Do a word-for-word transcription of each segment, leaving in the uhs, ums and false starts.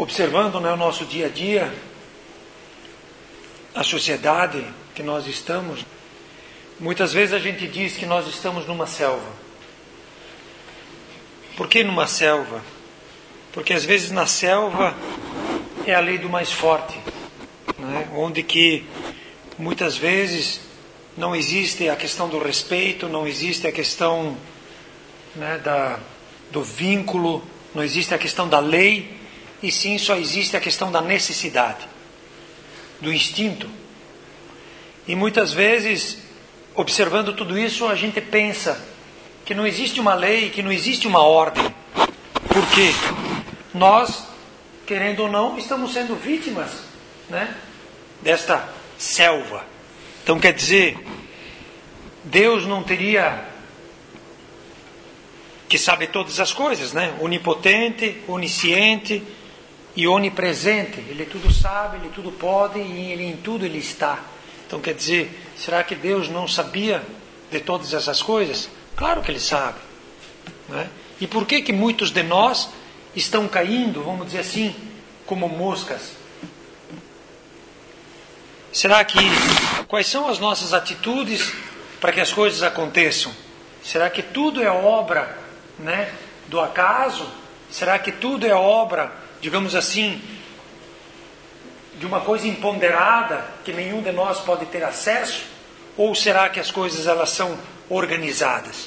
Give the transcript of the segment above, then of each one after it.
observando, né, o nosso dia a dia, a sociedade que nós estamos, muitas vezes a gente diz que nós estamos numa selva. Por que numa selva? Porque às vezes na selva é a lei do mais forte, né? Onde que muitas vezes não existe a questão do respeito, não existe a questão, né, da, do vínculo, não existe a questão da lei, e sim só existe a questão da necessidade, do instinto. E muitas vezes, observando tudo isso, a gente pensa que não existe uma lei, que não existe uma ordem. Por quê? Nós, querendo ou não, estamos sendo vítimas, né, desta selva. Então quer dizer, Deus não teria que saber todas as coisas, né? Onipotente, onisciente e onipresente. Ele tudo sabe, ele tudo pode e ele, em tudo ele está. Então quer dizer, será que Deus não sabia de todas essas coisas? Claro que ele sabe, né? E por que que muitos de nós estão caindo, vamos dizer assim, como moscas? Será que, quais são as nossas atitudes para que as coisas aconteçam? Será que tudo é obra, né, do acaso? Será que tudo é obra, digamos assim, de uma coisa imponderada que nenhum de nós pode ter acesso? Ou será que as coisas elas são organizadas?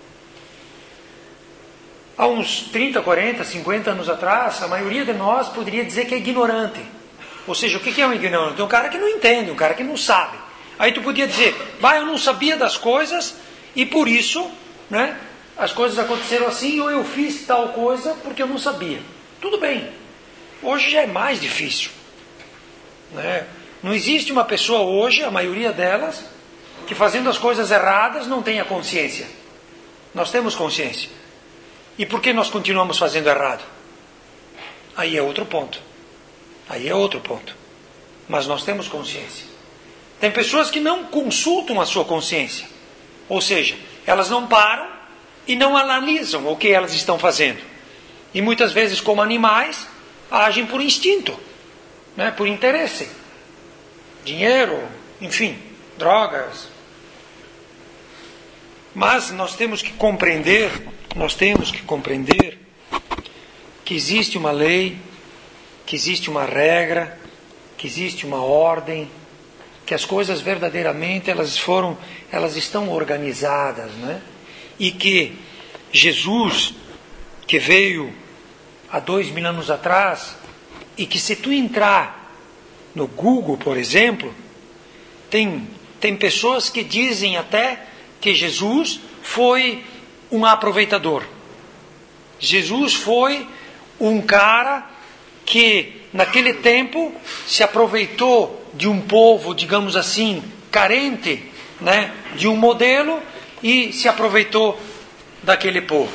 Há uns trinta, quarenta, cinquenta anos atrás, a maioria de nós poderia dizer que é ignorante. Ou seja, o que é um ignorante? É um cara que não entende, um cara que não sabe. Aí tu podia dizer, bah, eu não sabia das coisas e por isso, né, as coisas aconteceram assim, ou eu fiz tal coisa porque eu não sabia. Tudo bem. Hoje já é mais difícil, né? Não existe uma pessoa hoje, a maioria delas, que fazendo as coisas erradas não tenha consciência. Nós temos consciência. E por que nós continuamos fazendo errado? Aí é outro ponto. Aí é outro ponto. Mas nós temos consciência. Tem pessoas que não consultam a sua consciência. Ou seja, elas não param e não analisam o que elas estão fazendo. E muitas vezes, como animais, agem por instinto, né? Por interesse. Dinheiro, enfim, drogas. Mas nós temos que compreender, nós temos que compreender que existe uma lei, que existe uma regra, que existe uma ordem, que as coisas verdadeiramente elas foram, elas estão organizadas, né? E que Jesus, que veio há dois mil anos atrás, e que se tu entrar no Google, por exemplo, tem, tem pessoas que dizem até que Jesus foi um aproveitador. Jesus foi um cara que naquele tempo se aproveitou de um povo, digamos assim, carente, né, de um modelo e se aproveitou daquele povo.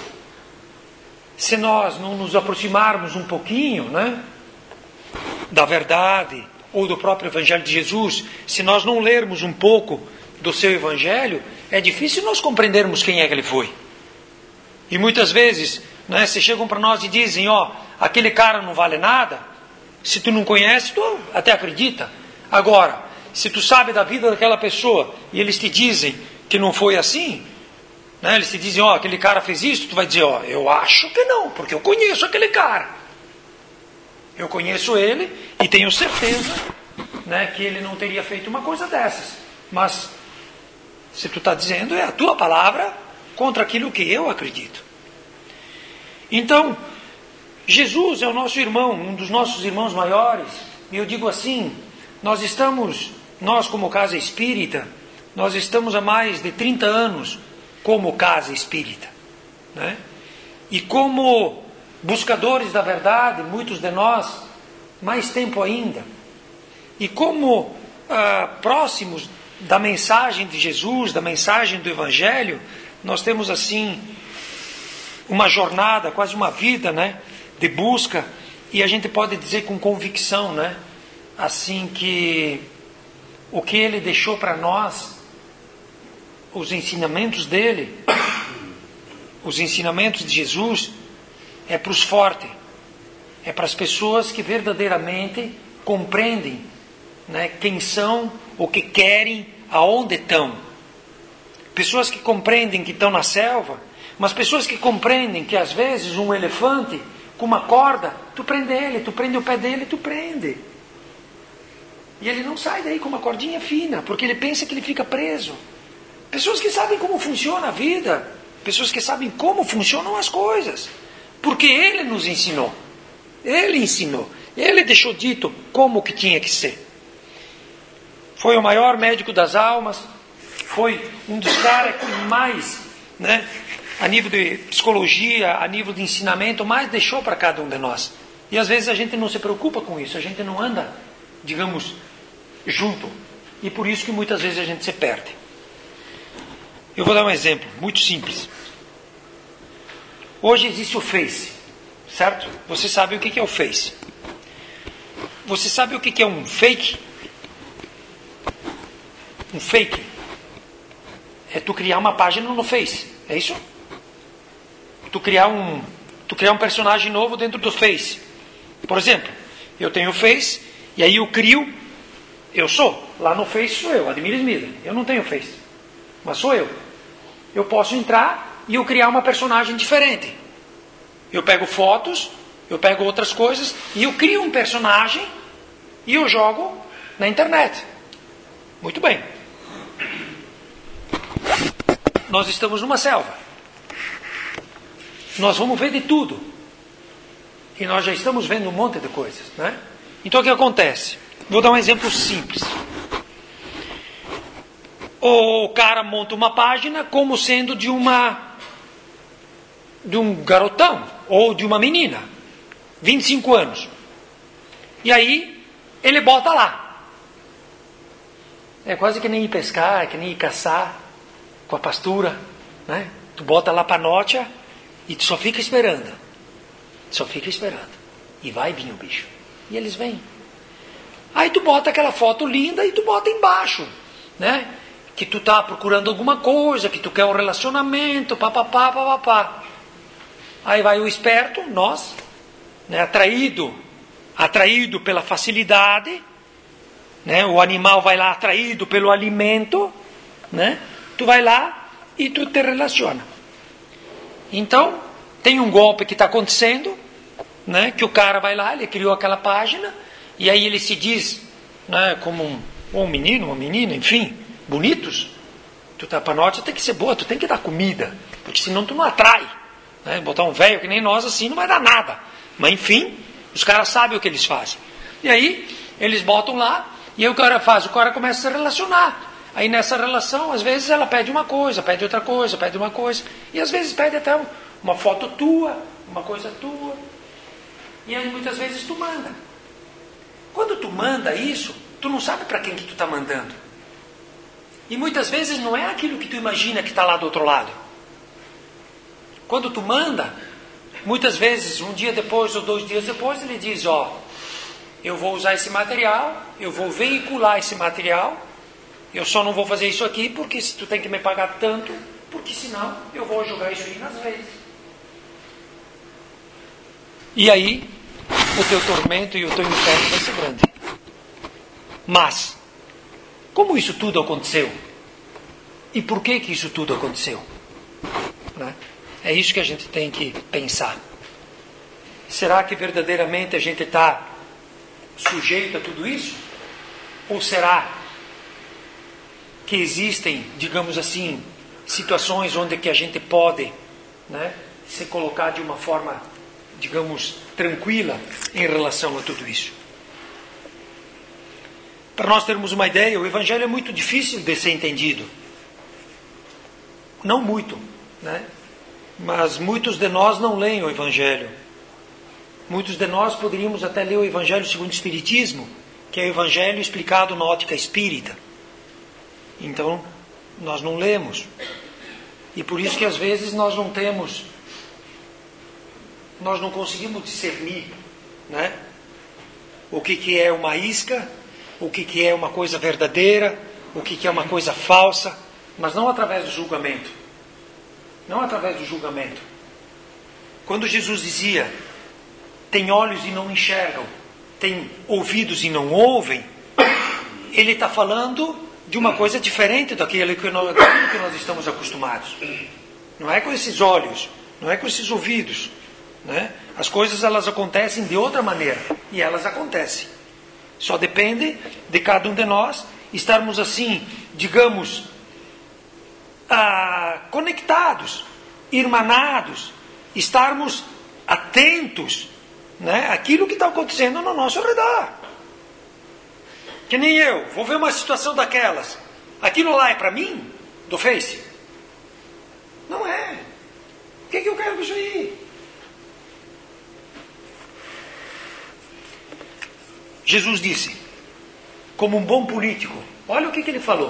Se nós não nos aproximarmos um pouquinho, né, da verdade ou do próprio Evangelho de Jesus, se nós não lermos um pouco do seu Evangelho, é difícil nós compreendermos quem é que ele foi. E muitas vezes, né, se chegam para nós e dizem, ó, aquele cara não vale nada, se tu não conhece, tu até acredita. Agora, se tu sabe da vida daquela pessoa e eles te dizem que não foi assim, né, eles te dizem, ó, aquele cara fez isso, tu vai dizer, ó, eu acho que não, porque eu conheço aquele cara. Eu conheço ele e tenho certeza, né, que ele não teria feito uma coisa dessas. Mas, se tu está dizendo, é a tua palavra contra aquilo que eu acredito. Então, Jesus é o nosso irmão, um dos nossos irmãos maiores. E eu digo assim, nós estamos, nós como casa espírita, nós estamos há mais de trinta anos como casa espírita, né? E como buscadores da verdade, muitos de nós, mais tempo ainda. E como ah, próximos da mensagem de Jesus, da mensagem do Evangelho, nós temos assim uma jornada, quase uma vida, né, de busca, e a gente pode dizer com convicção, né, assim que o que ele deixou para nós, os ensinamentos dele, os ensinamentos de Jesus, é para os fortes, é para as pessoas que verdadeiramente compreendem, né, quem são, o que querem, aonde estão. Pessoas que compreendem que estão na selva, mas pessoas que compreendem que às vezes um elefante com uma corda, tu prende ele, tu prende o pé dele, tu prende. E ele não sai daí com uma cordinha fina, porque ele pensa que ele fica preso. Pessoas que sabem como funciona a vida, pessoas que sabem como funcionam as coisas, porque ele nos ensinou. Ele ensinou, ele deixou dito como que tinha que ser. Foi o maior médico das almas, foi um dos caras que mais, né, a nível de psicologia, a nível de ensinamento, mais deixou para cada um de nós. E às vezes a gente não se preocupa com isso, a gente não anda, digamos, junto. E por isso que muitas vezes a gente se perde. Eu vou dar um exemplo muito simples. Hoje existe o Face, certo? Você sabe o que é o Face. Você sabe o que é um fake? Um fake é tu criar uma página no Face, é isso? Tu criar um, tu criar um personagem novo dentro do Face. Por exemplo, eu tenho o Face e aí eu crio, eu sou, lá no Face sou eu, Ademir Smith. Eu não tenho Face, mas sou eu. Eu posso entrar e eu criar uma personagem diferente. Eu pego fotos, eu pego outras coisas e eu crio um personagem e eu jogo na internet. Muito bem. Nós estamos numa selva. Nós vamos ver de tudo. E nós já estamos vendo um monte de coisas, né? Então o que acontece? Vou dar um exemplo simples. O cara monta uma página como sendo de uma de um garotão ou de uma menina, vinte e cinco anos. E aí ele bota lá. É quase que nem ir pescar, é que nem ir caçar com a pastura, né? Tu bota lá panocha e tu só fica esperando. Só fica esperando. E vai vir o bicho. E eles vêm. Aí tu bota aquela foto linda e tu bota embaixo, né? Que tu tá procurando alguma coisa, que tu quer um relacionamento, papapá, papapá. Aí vai o esperto, nós, né, atraído, atraído pela facilidade, né, o animal vai lá atraído pelo alimento, né, tu vai lá e tu te relaciona. Então, tem um golpe que está acontecendo, né, que o cara vai lá, ele criou aquela página, e aí ele se diz, né, como um, um menino, uma menina, enfim, bonitos. Tu tá panote, tem que ser boa, tu tem que dar comida, porque senão tu não atrai. Né? Botar um velho que nem nós assim não vai dar nada. Mas enfim, os caras sabem o que eles fazem. E aí, eles botam lá, e aí o cara faz, o cara começa a se relacionar. Aí nessa relação, às vezes ela pede uma coisa, pede outra coisa, pede uma coisa, e às vezes pede até uma foto tua, uma coisa tua. E aí muitas vezes tu manda. Quando tu manda isso, tu não sabe para quem que tu está mandando. E muitas vezes não é aquilo que tu imagina que está lá do outro lado. Quando tu manda, muitas vezes, um dia depois ou dois dias depois, ele diz, ó, eu vou usar esse material, eu vou veicular esse material, eu só não vou fazer isso aqui porque tu tem que me pagar tanto, porque senão eu vou jogar isso aí nas redes. E aí, o teu tormento e o teu inferno vai ser grande. Mas, como isso tudo aconteceu? E por que que isso tudo aconteceu? Né? É isso que a gente tem que pensar. Será que verdadeiramente a gente está sujeito a tudo isso? Ou será que existem, digamos assim, situações onde que a gente pode, né, se colocar de uma forma, digamos, tranquila em relação a tudo isso? Para nós termos uma ideia, o Evangelho é muito difícil de ser entendido. Não muito, né? Mas muitos de nós não leem o Evangelho. Muitos de nós poderíamos até ler o Evangelho segundo o Espiritismo, que é o Evangelho explicado na ótica espírita. Então, nós não lemos. E por isso que às vezes nós não temos, nós não conseguimos discernir, né, o que, que é uma isca, o que, que é uma coisa verdadeira, o que, que é uma coisa falsa, mas não através do julgamento. Não através do julgamento. Quando Jesus dizia, tem olhos e não enxergam, tem ouvidos e não ouvem, ele está falando de uma coisa diferente daquilo que, nós, daquilo que nós estamos acostumados. Não é com esses olhos, não é com esses ouvidos. Né? As coisas elas acontecem de outra maneira, e elas acontecem. Só depende de cada um de nós estarmos assim, digamos, ah, conectados, irmanados, estarmos atentos, né, àquilo que está acontecendo no nosso redor. Que nem eu, vou ver uma situação daquelas. Aquilo lá é para mim, do Face? Não é. O que, que eu quero com isso aí? Jesus disse, como um bom político, olha o que, que ele falou.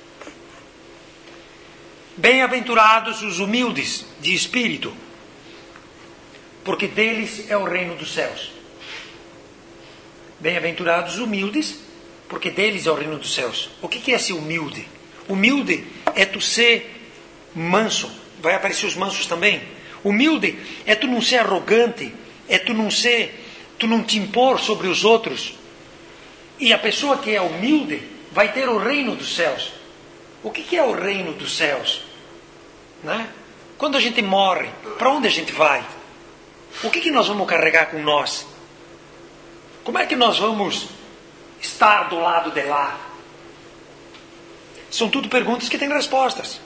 Bem-aventurados os humildes de espírito, porque deles é o reino dos céus. Bem-aventurados os humildes, porque deles é o reino dos céus. O que, que é ser humilde? Humilde é tu ser manso. Vai aparecer os mansos também. Humilde é tu não ser arrogante, é tu não ser, tu não te impor sobre os outros. E a pessoa que é humilde vai ter o reino dos céus. O que, que é o reino dos céus? Né? Quando a gente morre, para onde a gente vai? O que, que nós vamos carregar com nós? Como é que nós vamos estar do lado de lá? São tudo perguntas que têm respostas.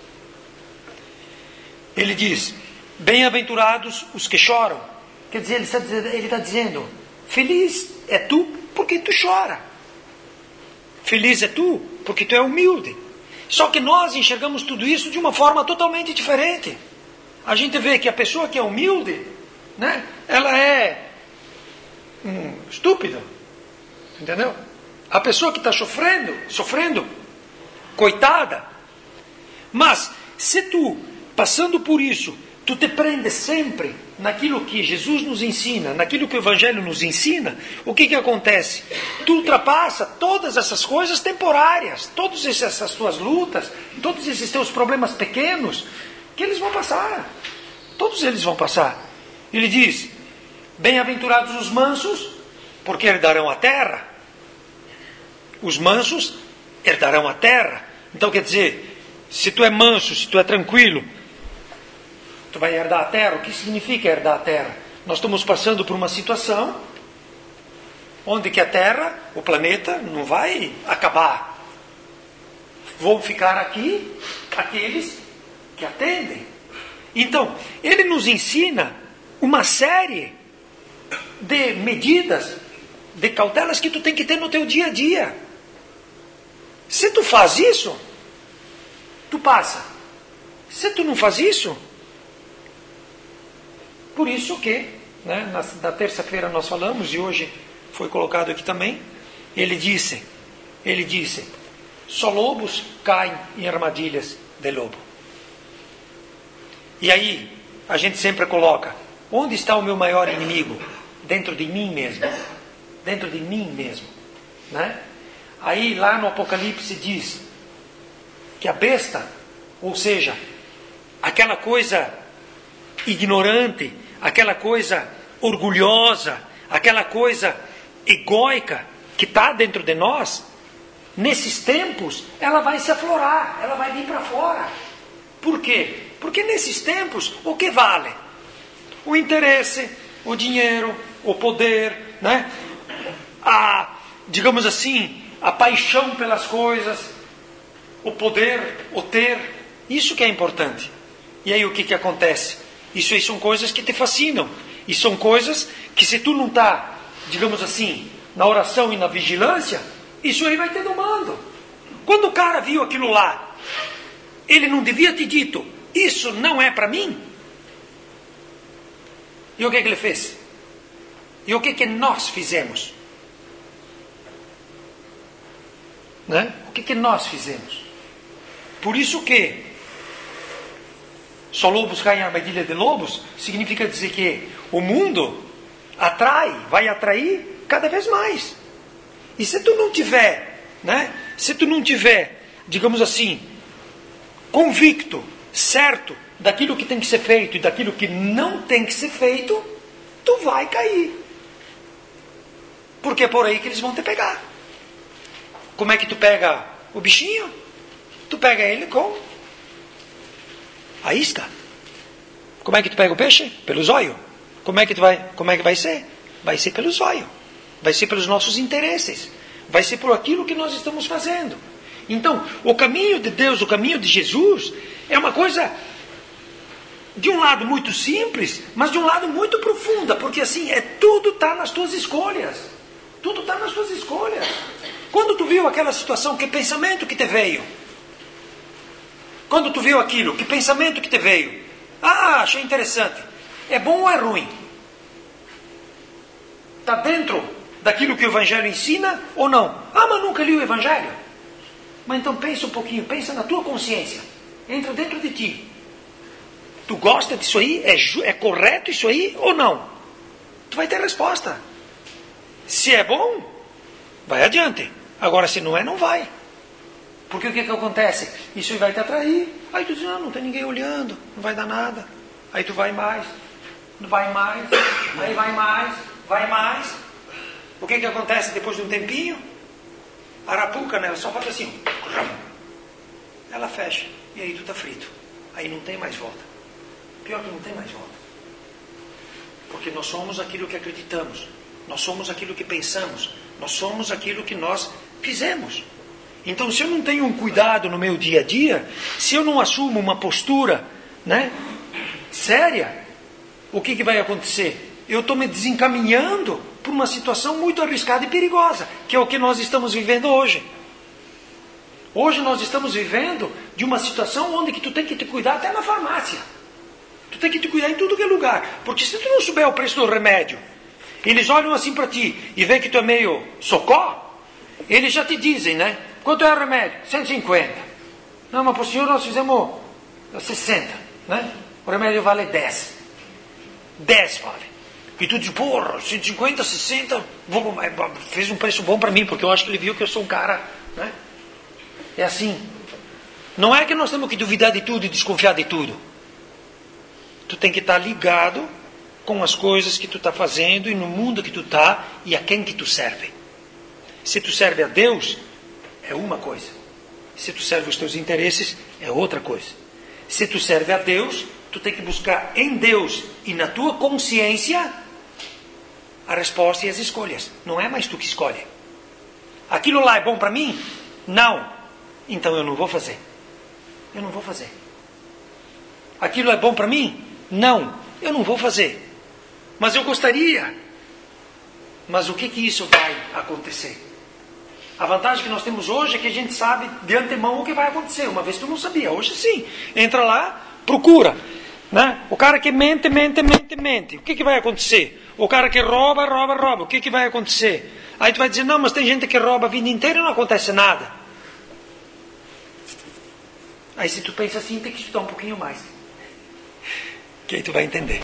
Ele diz, bem-aventurados os que choram. Quer dizer, ele está dizendo, ele está dizendo, feliz é tu porque tu chora. Feliz é tu porque tu é humilde. Só que nós enxergamos tudo isso de uma forma totalmente diferente. A gente vê que a pessoa que é humilde, né, ela é hum, estúpida. Entendeu? A pessoa que está sofrendo, sofrendo, coitada. Mas, se tu, passando por isso, tu te prendes sempre naquilo que Jesus nos ensina, naquilo que o Evangelho nos ensina, o que que acontece? Tu ultrapassa todas essas coisas temporárias, todas essas tuas lutas, todos esses teus problemas pequenos, que eles vão passar. Todos eles vão passar. Ele diz, bem-aventurados os mansos, porque herdarão a terra. Os mansos herdarão a terra. Então quer dizer, se tu é manso, se tu é tranquilo, tu vai herdar a terra. O que significa herdar a terra? Nós estamos passando por uma situação onde que a terra, o planeta, não vai acabar. Vão ficar aqui aqueles que atendem. Então, ele nos ensina uma série de medidas, de cautelas que tu tem que ter no teu dia a dia. Se tu faz isso, tu passa. Se tu não faz isso, por isso que, né, na, na terça-feira nós falamos, e hoje foi colocado aqui também, ele disse, ele disse, só lobos caem em armadilhas de lobo. E aí, a gente sempre coloca, onde está o meu maior inimigo? Dentro de mim mesmo. Dentro de mim mesmo. Né? Aí, lá no Apocalipse diz que a besta, ou seja, aquela coisa ignorante, aquela coisa orgulhosa, aquela coisa egóica que está dentro de nós, nesses tempos, ela vai se aflorar, ela vai vir para fora. Por quê? Porque nesses tempos, o que vale? O interesse, o dinheiro, o poder, né? A, digamos assim, a paixão pelas coisas, o poder, o ter, isso que é importante. E aí o que, que acontece? Isso aí são coisas que te fascinam. E são coisas que se tu não está, digamos assim, na oração e na vigilância, isso aí vai te domando. Quando o cara viu aquilo lá, ele não devia ter dito, isso não é para mim? E o que, que ele fez? E o que, que nós fizemos? Né? O que, que nós fizemos? Por isso que só lobos caem em armadilha de lobos, significa dizer que o mundo atrai, vai atrair cada vez mais. E se tu não tiver, né? Se tu não tiver, digamos assim, convicto, certo, daquilo que tem que ser feito e daquilo que não tem que ser feito, tu vai cair. Porque é por aí que eles vão te pegar. Como é que tu pega o bichinho? Tu pega ele com a isca. Como é que tu pega o peixe? Pelo zóio. Como é que tu vai, como é que vai ser? Vai ser pelo zóio. Vai ser pelos nossos interesses. Vai ser por aquilo que nós estamos fazendo. Então, o caminho de Deus, o caminho de Jesus, é uma coisa, de um lado muito simples, mas de um lado muito profunda, porque assim, é, tudo está nas tuas escolhas. Tudo está nas tuas escolhas. Quando tu viu aquela situação, que pensamento que te veio? Quando tu viu aquilo, que pensamento que te veio? Ah, achei interessante. É bom ou é ruim? Está dentro daquilo que o Evangelho ensina ou não? Ah, mas nunca li o Evangelho. Mas então pensa um pouquinho, pensa na tua consciência. Entra dentro de ti. Tu gosta disso aí? É, é correto isso aí ou não? Tu vai ter resposta. Se é bom, vai adiante. Agora, se não é, não vai. Porque o que, que acontece? Isso aí vai te atrair. Aí tu diz, não, não tem ninguém olhando, não vai dar nada. Aí tu vai mais, vai mais, aí vai mais, vai mais. O que, que acontece depois de um tempinho? A arapuca, né? Ela só faz assim. Ela fecha. E aí tu tá frito. Aí não tem mais volta. Pior que não tem mais volta. Porque nós somos aquilo que acreditamos. Nós somos aquilo que pensamos. Nós somos aquilo que nós fizemos. Então, se eu não tenho um cuidado no meu dia a dia, se eu não assumo uma postura, né, séria, o que, que vai acontecer? Eu estou me desencaminhando para uma situação muito arriscada e perigosa, que é o que nós estamos vivendo hoje. Hoje nós estamos vivendo de uma situação onde que tu tem que te cuidar até na farmácia. Tu tem que te cuidar em tudo que é lugar. Porque se tu não souber o preço do remédio, eles olham assim para ti e veem que tu é meio socó, eles já te dizem, né? Quanto é o remédio? cento e cinquenta. Não, mas para o senhor nós fizemos sessenta, né? O remédio vale dez. dez vale. E tu diz, porra, cento e cinquenta, sessenta, vou, fez um preço bom para mim, porque eu acho que ele viu que eu sou um cara, né? É assim. Não é que nós temos que duvidar de tudo e desconfiar de tudo. Tu tem que estar ligado com as coisas que tu está fazendo e no mundo que tu está e a quem que tu serve. Se tu serve a Deus, é uma coisa. Se tu serve os teus interesses, é outra coisa. Se tu serve a Deus, tu tem que buscar em Deus e na tua consciência a resposta e as escolhas. Não é mais tu que escolhe. Aquilo lá é bom para mim? Não. Então eu não vou fazer. Eu não vou fazer. Aquilo é bom para mim? Não. Eu não vou fazer. Mas eu gostaria. Mas o que que isso vai acontecer? A vantagem que nós temos hoje é que a gente sabe de antemão o que vai acontecer. Uma vez tu não sabia, hoje sim. Entra lá, procura. Né? O cara que mente, mente, mente, mente. O que, que vai acontecer? O cara que rouba, rouba, rouba. O que, que vai acontecer? Aí tu vai dizer, não, mas tem gente que rouba a vida inteira e não acontece nada. Aí se tu pensa assim, tem que estudar um pouquinho mais. Que aí tu vai entender.